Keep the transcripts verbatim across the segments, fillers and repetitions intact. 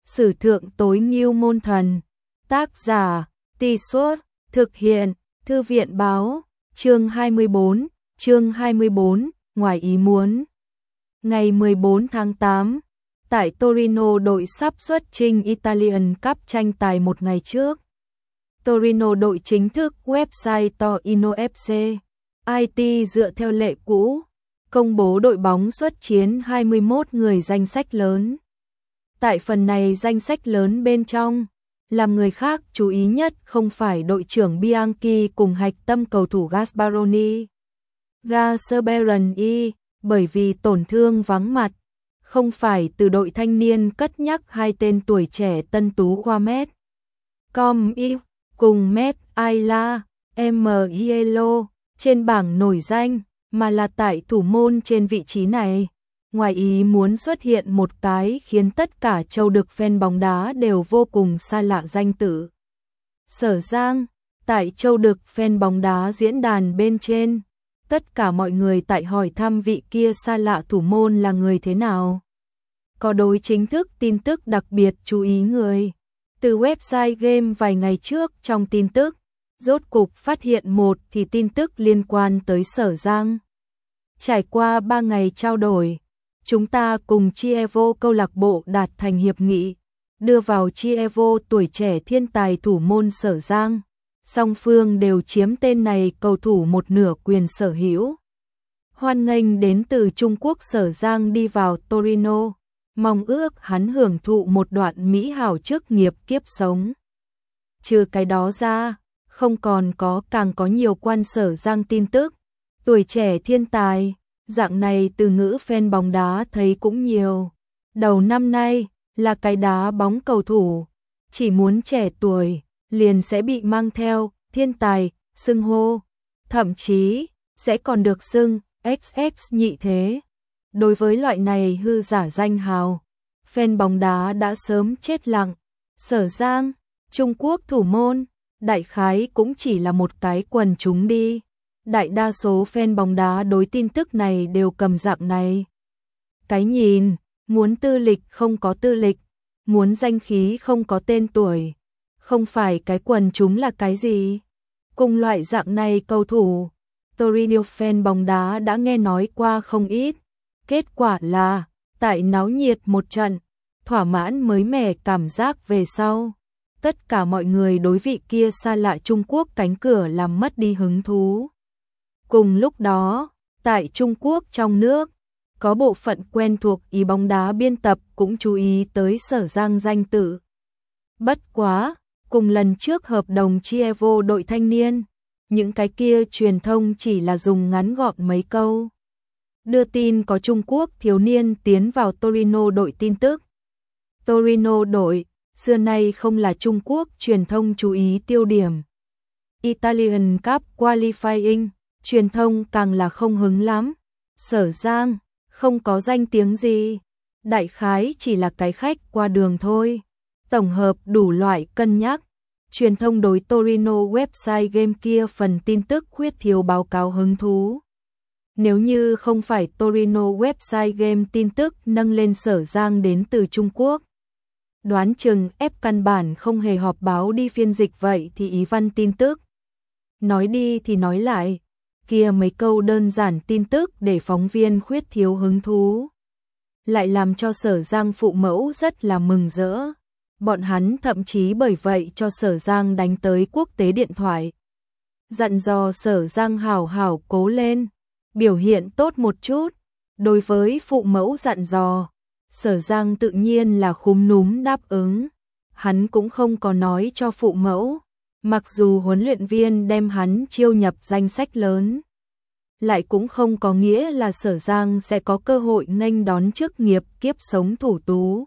Sử thượng tối ngưu môn thần. Tác giả, Tì Suốt, thực hiện, Thư viện báo, chương hai mươi bốn, chương hai mươi bốn, ngoài ý muốn. Ngày mười bốn tháng tám, tại Torino đội sắp xuất chinh Italian Cup tranh tài một ngày trước. Torino đội chính thức website Torino ép xê, i tê dựa theo lệ cũ, công bố đội bóng xuất chiến hai mươi mốt người danh sách lớn. Tại phần này danh sách lớn bên trong, làm người khác chú ý nhất không phải đội trưởng Bianchi cùng hạch tâm cầu thủ Gasparoni, Gasparoni, bởi vì tổn thương vắng mặt, không phải từ đội thanh niên cất nhắc hai tên tuổi trẻ tân tú Juamet, Comi cùng Met Ayla, Mielo trên bảng nổi danh, mà là tại thủ môn trên vị trí này. Ngoài ý muốn xuất hiện một cái khiến tất cả châu đực fan bóng đá đều vô cùng xa lạ danh tử. Sở Giang, tại châu đực fan bóng đá diễn đàn bên trên, tất cả mọi người tại hỏi thăm vị kia xa lạ thủ môn là người thế nào. Có đối chính thức tin tức đặc biệt chú ý người. Từ website game vài ngày trước trong tin tức, rốt cục phát hiện một thì tin tức liên quan tới Sở Giang. Trải qua ba ngày trao đổi, chúng ta cùng Chievo câu lạc bộ đạt thành hiệp nghị, đưa vào Chievo tuổi trẻ thiên tài thủ môn Sở Giang. Song phương đều chiếm tên này cầu thủ một nửa quyền sở hữu. Hoan nghênh đến từ Trung Quốc Sở Giang đi vào Torino, mong ước hắn hưởng thụ một đoạn mỹ hảo chức nghiệp kiếp sống. Trừ cái đó ra, không còn có càng có nhiều quan Sở Giang tin tức. Tuổi trẻ thiên tài, dạng này từ ngữ fan bóng đá thấy cũng nhiều. Đầu năm nay là cái đá bóng cầu thủ, chỉ muốn trẻ tuổi liền sẽ bị mang theo thiên tài xưng hô, thậm chí sẽ còn được xưng ích ích nhị thế. Đối với loại này hư giả danh hào, fan bóng đá đã sớm chết lặng. Sở Giang, Trung Quốc thủ môn, đại khái cũng chỉ là một cái quần chúng đi. Đại đa số fan bóng đá đối tin tức này đều cầm dạng này. Cái nhìn, muốn tư lịch không có tư lịch, muốn danh khí không có tên tuổi, không phải cái quần chúng là cái gì. Cùng loại dạng này cầu thủ, Torino fan bóng đá đã nghe nói qua không ít. Kết quả là, tại náo nhiệt một trận, thỏa mãn mới mẻ cảm giác về sau, tất cả mọi người đối vị kia xa lạ Trung Quốc cánh cửa làm mất đi hứng thú. Cùng lúc đó, tại Trung Quốc trong nước, có bộ phận quen thuộc ý bóng đá biên tập cũng chú ý tới Sở Giang danh tự. Bất quá, cùng lần trước hợp đồng Chievo đội thanh niên, những cái kia truyền thông chỉ là dùng ngắn gọn mấy câu. Đưa tin có Trung Quốc thiếu niên tiến vào Torino đội tin tức. Torino đội, xưa nay không là Trung Quốc truyền thông chú ý tiêu điểm. Italian Cup Qualifying, truyền thông càng là không hứng lắm. Sở Giang, không có danh tiếng gì, đại khái chỉ là cái khách qua đường thôi. Tổng hợp đủ loại cân nhắc, truyền thông đối Torino website game kia phần tin tức khuyết thiếu báo cáo hứng thú. Nếu như không phải Torino website game tin tức nâng lên Sở Giang đến từ Trung Quốc, đoán chừng ép căn bản không hề họp báo đi phiên dịch vậy thì ý văn tin tức. Nói đi thì nói lại, kia mấy câu đơn giản tin tức để phóng viên khuyết thiếu hứng thú, lại làm cho Sở Giang phụ mẫu rất là mừng rỡ. Bọn hắn thậm chí bởi vậy cho Sở Giang đánh tới quốc tế điện thoại, dặn dò Sở Giang hảo hảo cố lên, biểu hiện tốt một chút. Đối với phụ mẫu dặn dò, Sở Giang tự nhiên là khúm núm đáp ứng. Hắn cũng không có nói cho phụ mẫu, mặc dù huấn luyện viên đem hắn chiêu nhập danh sách lớn, lại cũng không có nghĩa là Sở Giang sẽ có cơ hội nghênh đón chức nghiệp kiếp sống thủ tú.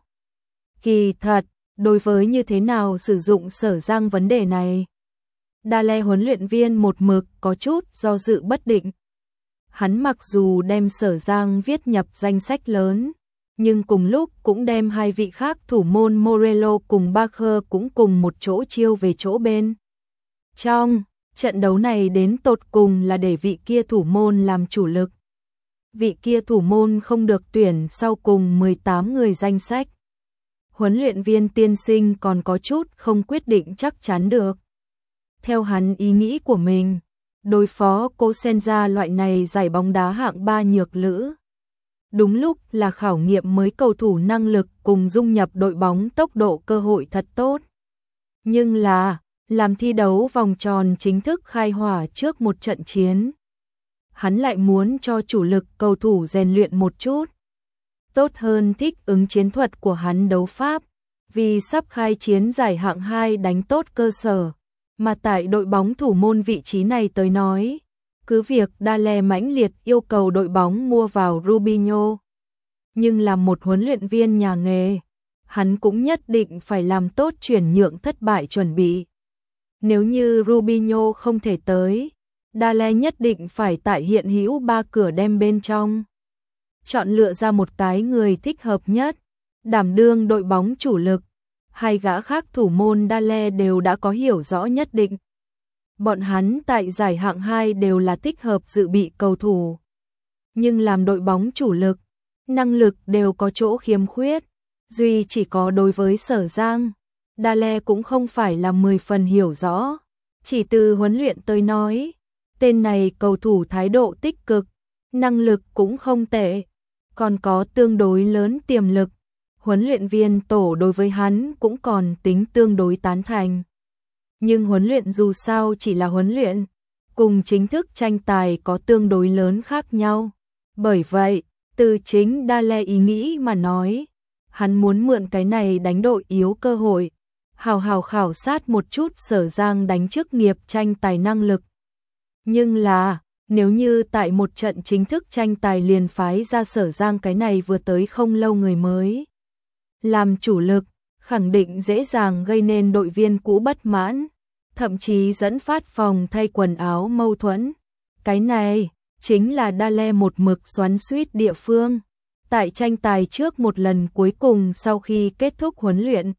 Kỳ thật, đối với như thế nào sử dụng Sở Giang vấn đề này, Dale huấn luyện viên một mực có chút do dự bất định. Hắn mặc dù đem Sở Giang viết nhập danh sách lớn, nhưng cùng lúc cũng đem hai vị khác thủ môn Morello cùng Bacher cũng cùng một chỗ chiêu về chỗ bên. Trong trận đấu này đến tột cùng là để vị kia thủ môn làm chủ lực. Vị kia thủ môn không được tuyển sau cùng mười tám người danh sách. huấn luyện viên tiên sinh còn có chút không quyết định chắc chắn được. Theo hắn ý nghĩ của mình, đối phó Cosenza loại này giải bóng đá hạng ba nhược lữ. Đúng lúc là khảo nghiệm mới cầu thủ năng lực cùng dung nhập đội bóng tốc độ cơ hội thật tốt. Nhưng là, làm thi đấu vòng tròn chính thức khai hỏa trước một trận chiến. Hắn lại muốn cho chủ lực cầu thủ rèn luyện một chút. Tốt hơn thích ứng chiến thuật của hắn đấu pháp, vì sắp khai chiến giải hạng hai đánh tốt cơ sở. Mà tại đội bóng thủ môn vị trí này tới nói, cứ việc Dale mãnh liệt yêu cầu đội bóng mua vào Rubinho. Nhưng là một huấn luyện viên nhà nghề, hắn cũng nhất định phải làm tốt chuyển nhượng thất bại chuẩn bị. Nếu như Rubinho không thể tới, Dale nhất định phải tại hiện hữu ba cửa đem bên trong. Chọn lựa ra một cái người thích hợp nhất, đảm đương đội bóng chủ lực. Hai gã khác thủ môn Dale đều đã có hiểu rõ nhất định. Bọn hắn tại giải hạng hai đều là thích hợp dự bị cầu thủ. Nhưng làm đội bóng chủ lực, năng lực đều có chỗ khiếm khuyết. Duy chỉ có đối với Sở Giang, Dale cũng không phải là mười phần hiểu rõ. Chỉ từ huấn luyện tới nói, tên này cầu thủ thái độ tích cực, năng lực cũng không tệ, còn có tương đối lớn tiềm lực. Huấn luyện viên tổ đối với hắn cũng còn tính tương đối tán thành. Nhưng huấn luyện dù sao chỉ là huấn luyện, cùng chính thức tranh tài có tương đối lớn khác nhau. Bởi vậy, từ chính Dale ý nghĩ mà nói, hắn muốn mượn cái này đánh đội yếu cơ hội, hào hào khảo sát một chút Sở Giang đánh chức nghiệp tranh tài năng lực. Nhưng là, nếu như tại một trận chính thức tranh tài liền phái ra Sở Giang cái này vừa tới không lâu người mới làm chủ lực, khẳng định dễ dàng gây nên đội viên cũ bất mãn, thậm chí dẫn phát phòng thay quần áo mâu thuẫn. Cái này chính là Dale một mực xoắn xuýt địa phương. Tại tranh tài trước một lần cuối cùng sau khi kết thúc huấn luyện,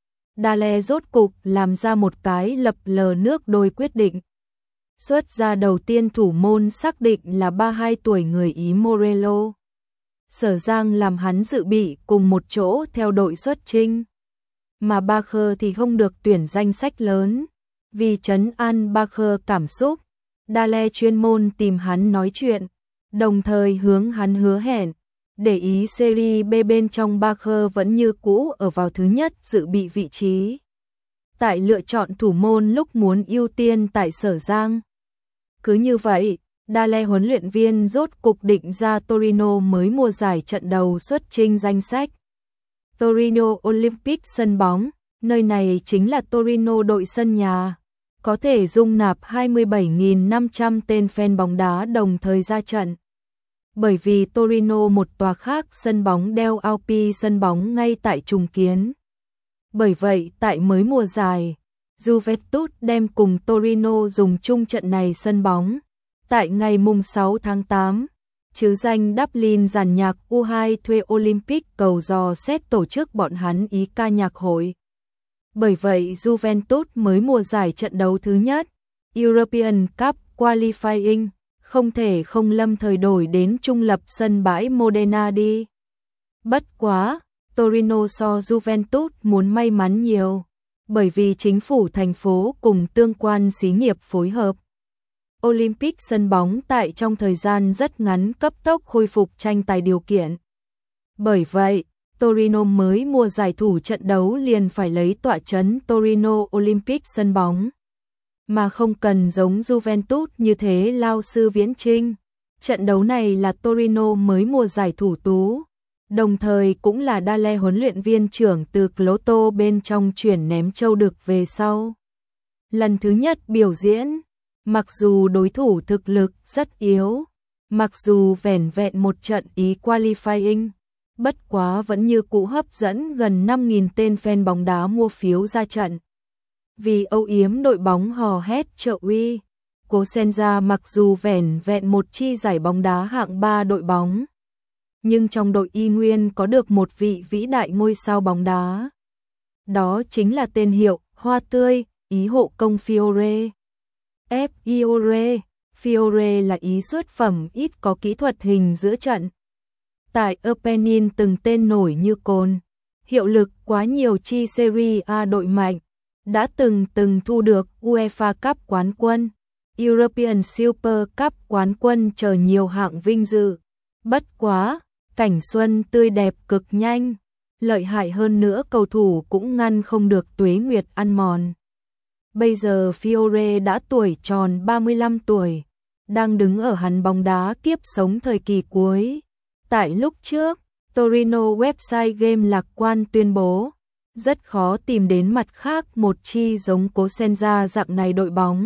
Dale rốt cục làm ra một cái lập lờ nước đôi quyết định. Xuất ra đầu tiên thủ môn xác định là ba mươi hai tuổi người Ý Morello. Sở Giang làm hắn dự bị cùng một chỗ theo đội xuất chinh. Mà Barker thì không được tuyển danh sách lớn. Vì trấn an Barker cảm xúc, Dale chuyên môn tìm hắn nói chuyện, đồng thời hướng hắn hứa hẹn, để ý Serie B bên trong Barker vẫn như cũ ở vào thứ nhất dự bị vị trí. Tại lựa chọn thủ môn lúc muốn ưu tiên tại Sở Giang. Cứ như vậy, Dale huấn luyện viên rốt cục định ra Torino mới mùa giải trận đầu xuất chinh danh sách. Torino Olympic sân bóng, nơi này chính là Torino đội sân nhà, có thể dung nạp hai mươi bảy nghìn năm trăm tên fan bóng đá đồng thời ra trận. Bởi vì Torino một tòa khác sân bóng Del Alpi sân bóng ngay tại trùng kiến. Bởi vậy tại mới mùa giải, Juventus đem cùng Torino dùng chung trận này sân bóng. Tại ngày mùng sáu tháng tám, chứ danh Dublin giàn nhạc u hai thuê Olympic cầu dò xét tổ chức bọn hắn ý ca nhạc hội. Bởi vậy Juventus mới mùa giải trận đấu thứ nhất, European Cup Qualifying, không thể không lâm thời đổi đến trung lập sân bãi Modena đi. Bất quá, Torino so Juventus muốn may mắn nhiều, bởi vì chính phủ thành phố cùng tương quan xí nghiệp phối hợp. Olympic sân bóng tại trong thời gian rất ngắn cấp tốc khôi phục tranh tài điều kiện. Bởi vậy, Torino mới mùa giải thủ trận đấu liền phải lấy tọa trấn Torino Olympic sân bóng. Mà không cần giống Juventus như thế lao sư viễn chinh. Trận đấu này là Torino mới mùa giải thủ tú, đồng thời cũng là Dale huấn luyện viên trưởng từ Cloto bên trong chuyển ném châu đực về sau. Lần thứ nhất biểu diễn, mặc dù đối thủ thực lực rất yếu, mặc dù vẻn vẹn một trận ý qualifying, bất quá vẫn như cũ hấp dẫn gần năm nghìn tên fan bóng đá mua phiếu ra trận. Vì âu yếm đội bóng hò hét trợ uy, Cosenza mặc dù vẻn vẹn một chi giải bóng đá hạng ba đội bóng, nhưng trong đội y nguyên có được một vị vĩ đại ngôi sao bóng đá. Đó chính là tên hiệu Hoa Tươi, Ý hộ công Fiore. F. Fiore, Fiore là ý xuất phẩm ít có kỹ thuật hình giữa trận. Tại Apennin từng tên nổi như Cồn, hiệu lực quá nhiều chi Serie A đội mạnh, đã từng từng thu được UEFA Cup quán quân, European Super Cup quán quân chờ nhiều hạng vinh dự. Bất quá, cảnh xuân tươi đẹp cực nhanh, lợi hại hơn nữa cầu thủ cũng ngăn không được tuế nguyệt ăn mòn. Bây giờ Fiore đã tuổi tròn ba mươi lăm tuổi, đang đứng ở hắn bóng đá kiếp sống thời kỳ cuối. Tại lúc trước, Torino website game lạc quan tuyên bố, rất khó tìm đến mặt khác một chi giống Cosenza dạng này đội bóng.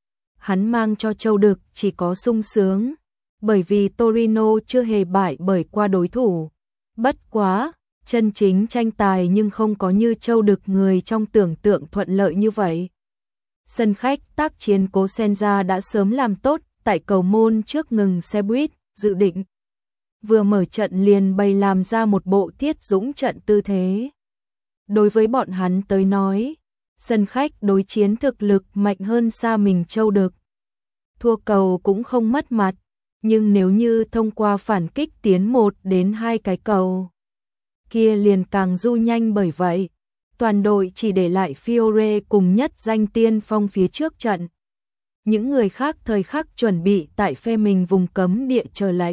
Hắn mang cho châu đực chỉ có sung sướng, bởi vì Torino chưa hề bại bởi qua đối thủ. Bất quá, chân chính tranh tài nhưng không có như châu đực người trong tưởng tượng thuận lợi như vậy. Sân khách tác chiến Cosenza đã sớm làm tốt tại cầu môn trước ngừng xe buýt, dự định. Vừa mở trận liền bày làm ra một bộ thiết dũng trận tư thế. Đối với bọn hắn tới nói, sân khách đối chiến thực lực mạnh hơn xa mình châu đực. Thua cầu cũng không mất mặt, nhưng nếu như thông qua phản kích tiến một đến hai cái cầu, kia liền càng du nhanh. Bởi vậy, toàn đội chỉ để lại Fiore cùng nhất danh tiên phong phía trước trận. Những người khác thời khắc chuẩn bị tại phe mình vùng cấm địa chờ lệnh.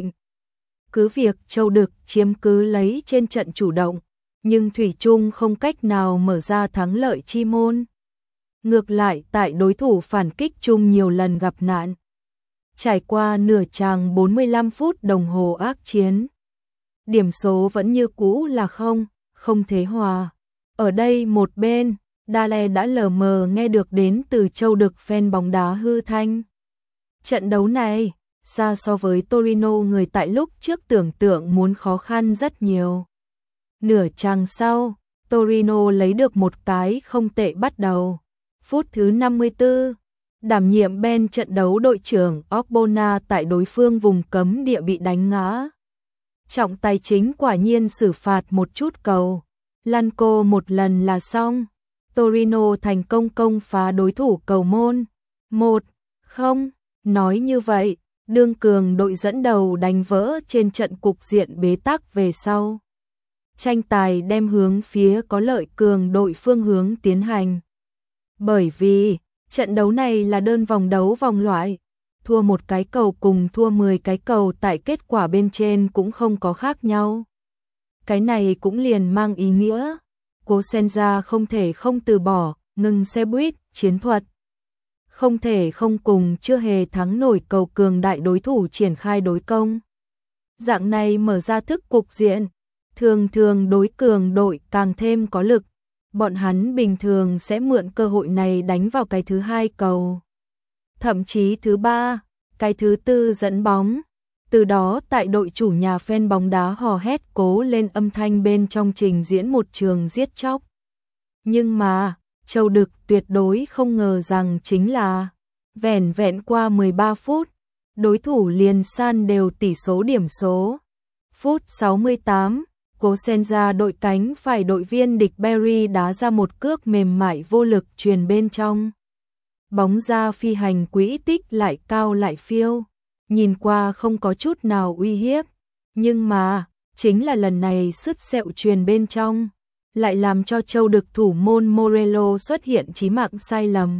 Cứ việc châu đực chiếm cứ lấy trên trận chủ động, nhưng thủy chung không cách nào mở ra thắng lợi chi môn. Ngược lại tại đối thủ phản kích chung nhiều lần gặp nạn. Trải qua nửa chàng bốn mươi lăm phút đồng hồ ác chiến, điểm số vẫn như cũ là không, không thế hòa. Ở đây một bên, Dale đã lờ mờ nghe được đến từ châu đực fan bóng đá hư thanh. Trận đấu này, xa so với Torino người tại lúc trước tưởng tượng muốn khó khăn rất nhiều. Nửa chàng sau, Torino lấy được một cái không tệ bắt đầu. Phút thứ năm mươi tư, đảm nhiệm bên trận đấu đội trưởng Ogbonna tại đối phương vùng cấm địa bị đánh ngã. Trọng tài chính quả nhiên xử phạt một chút cầu. Lăn cô một lần là xong. Torino thành công công phá đối thủ cầu môn. một không, nói như vậy, đương cường đội dẫn đầu đánh vỡ trên trận cục diện bế tắc về sau. Tranh tài đem hướng phía có lợi cường đội phương hướng tiến hành. Bởi vì, trận đấu này là đơn vòng đấu vòng loại, thua một cái cầu cùng thua mười cái cầu tại kết quả bên trên cũng không có khác nhau. Cái này cũng liền mang ý nghĩa, Cosenza không thể không từ bỏ, ngừng xe buýt, chiến thuật. Không thể không cùng chưa hề thắng nổi cầu cường đại đối thủ triển khai đối công. Dạng này mở ra thức cục diện, thường thường đối cường đội càng thêm có lực. Bọn hắn bình thường sẽ mượn cơ hội này đánh vào cái thứ hai cầu. Thậm chí thứ ba, cái thứ tư dẫn bóng. Từ đó tại đội chủ nhà fan bóng đá hò hét cố lên âm thanh bên trong trình diễn một trường giết chóc. Nhưng mà, châu đực tuyệt đối không ngờ rằng chính là vẻn vẹn qua mười ba phút, đối thủ liền san đều tỷ số điểm số. Phút sáu mươi tám, Cosenza đội cánh phải đội viên địch Berry đá ra một cước mềm mại vô lực truyền bên trong. Bóng ra phi hành quỹ tích lại cao lại phiêu, nhìn qua không có chút nào uy hiếp, nhưng mà, chính là lần này sứt sẹo truyền bên trong, lại làm cho châu đực thủ môn Morello xuất hiện chí mạng sai lầm.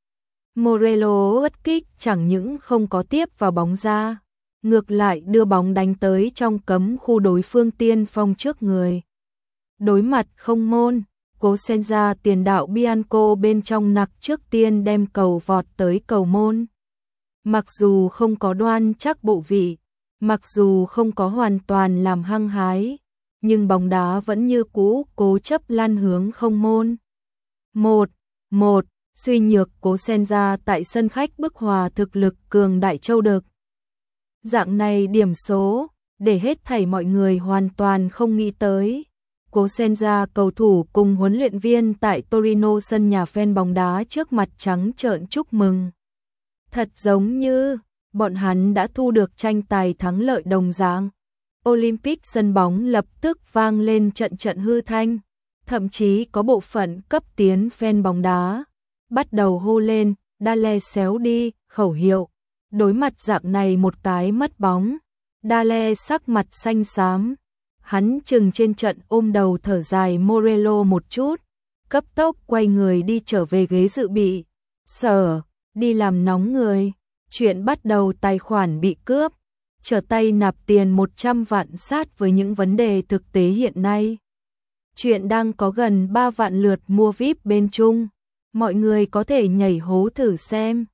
Morello ất kích chẳng những không có tiếp vào bóng ra, ngược lại đưa bóng đánh tới trong cấm khu đối phương tiên phong trước người. Đối mặt không môn, Cosenza tiền đạo Bianco bên trong nặc trước tiên đem cầu vọt tới cầu môn. Mặc dù không có đoan chắc bộ vị, mặc dù không có hoàn toàn làm hăng hái, nhưng bóng đá vẫn như cũ cố chấp lăn hướng không môn. một một, suy nhược Cosenza tại sân khách bức hòa thực lực cường đại châu đực. Dạng này điểm số, để hết thảy mọi người hoàn toàn không nghĩ tới. Cosenza cầu thủ cùng huấn luyện viên tại Torino sân nhà fan bóng đá trước mặt trắng trợn chúc mừng. Thật giống như, bọn hắn đã thu được tranh tài thắng lợi đồng dạng. Olympic sân bóng lập tức vang lên trận trận hư thanh, thậm chí có bộ phận cấp tiến fan bóng đá bắt đầu hô lên, Dale xéo đi, khẩu hiệu. Đối mặt dạng này một cái mất bóng, Dale sắc mặt xanh xám, Hắn chừng trên trận ôm đầu thở dài Morello một chút, cấp tốc quay người đi trở về ghế dự bị. Sở, đi làm nóng người. Chuyện bắt đầu tài khoản bị cướp, trở tay nạp tiền một trăm vạn sát với những vấn đề thực tế hiện nay. Chuyện đang có gần ba vạn lượt mua vi ai pi bên Trung. Mọi người có thể nhảy hố thử xem.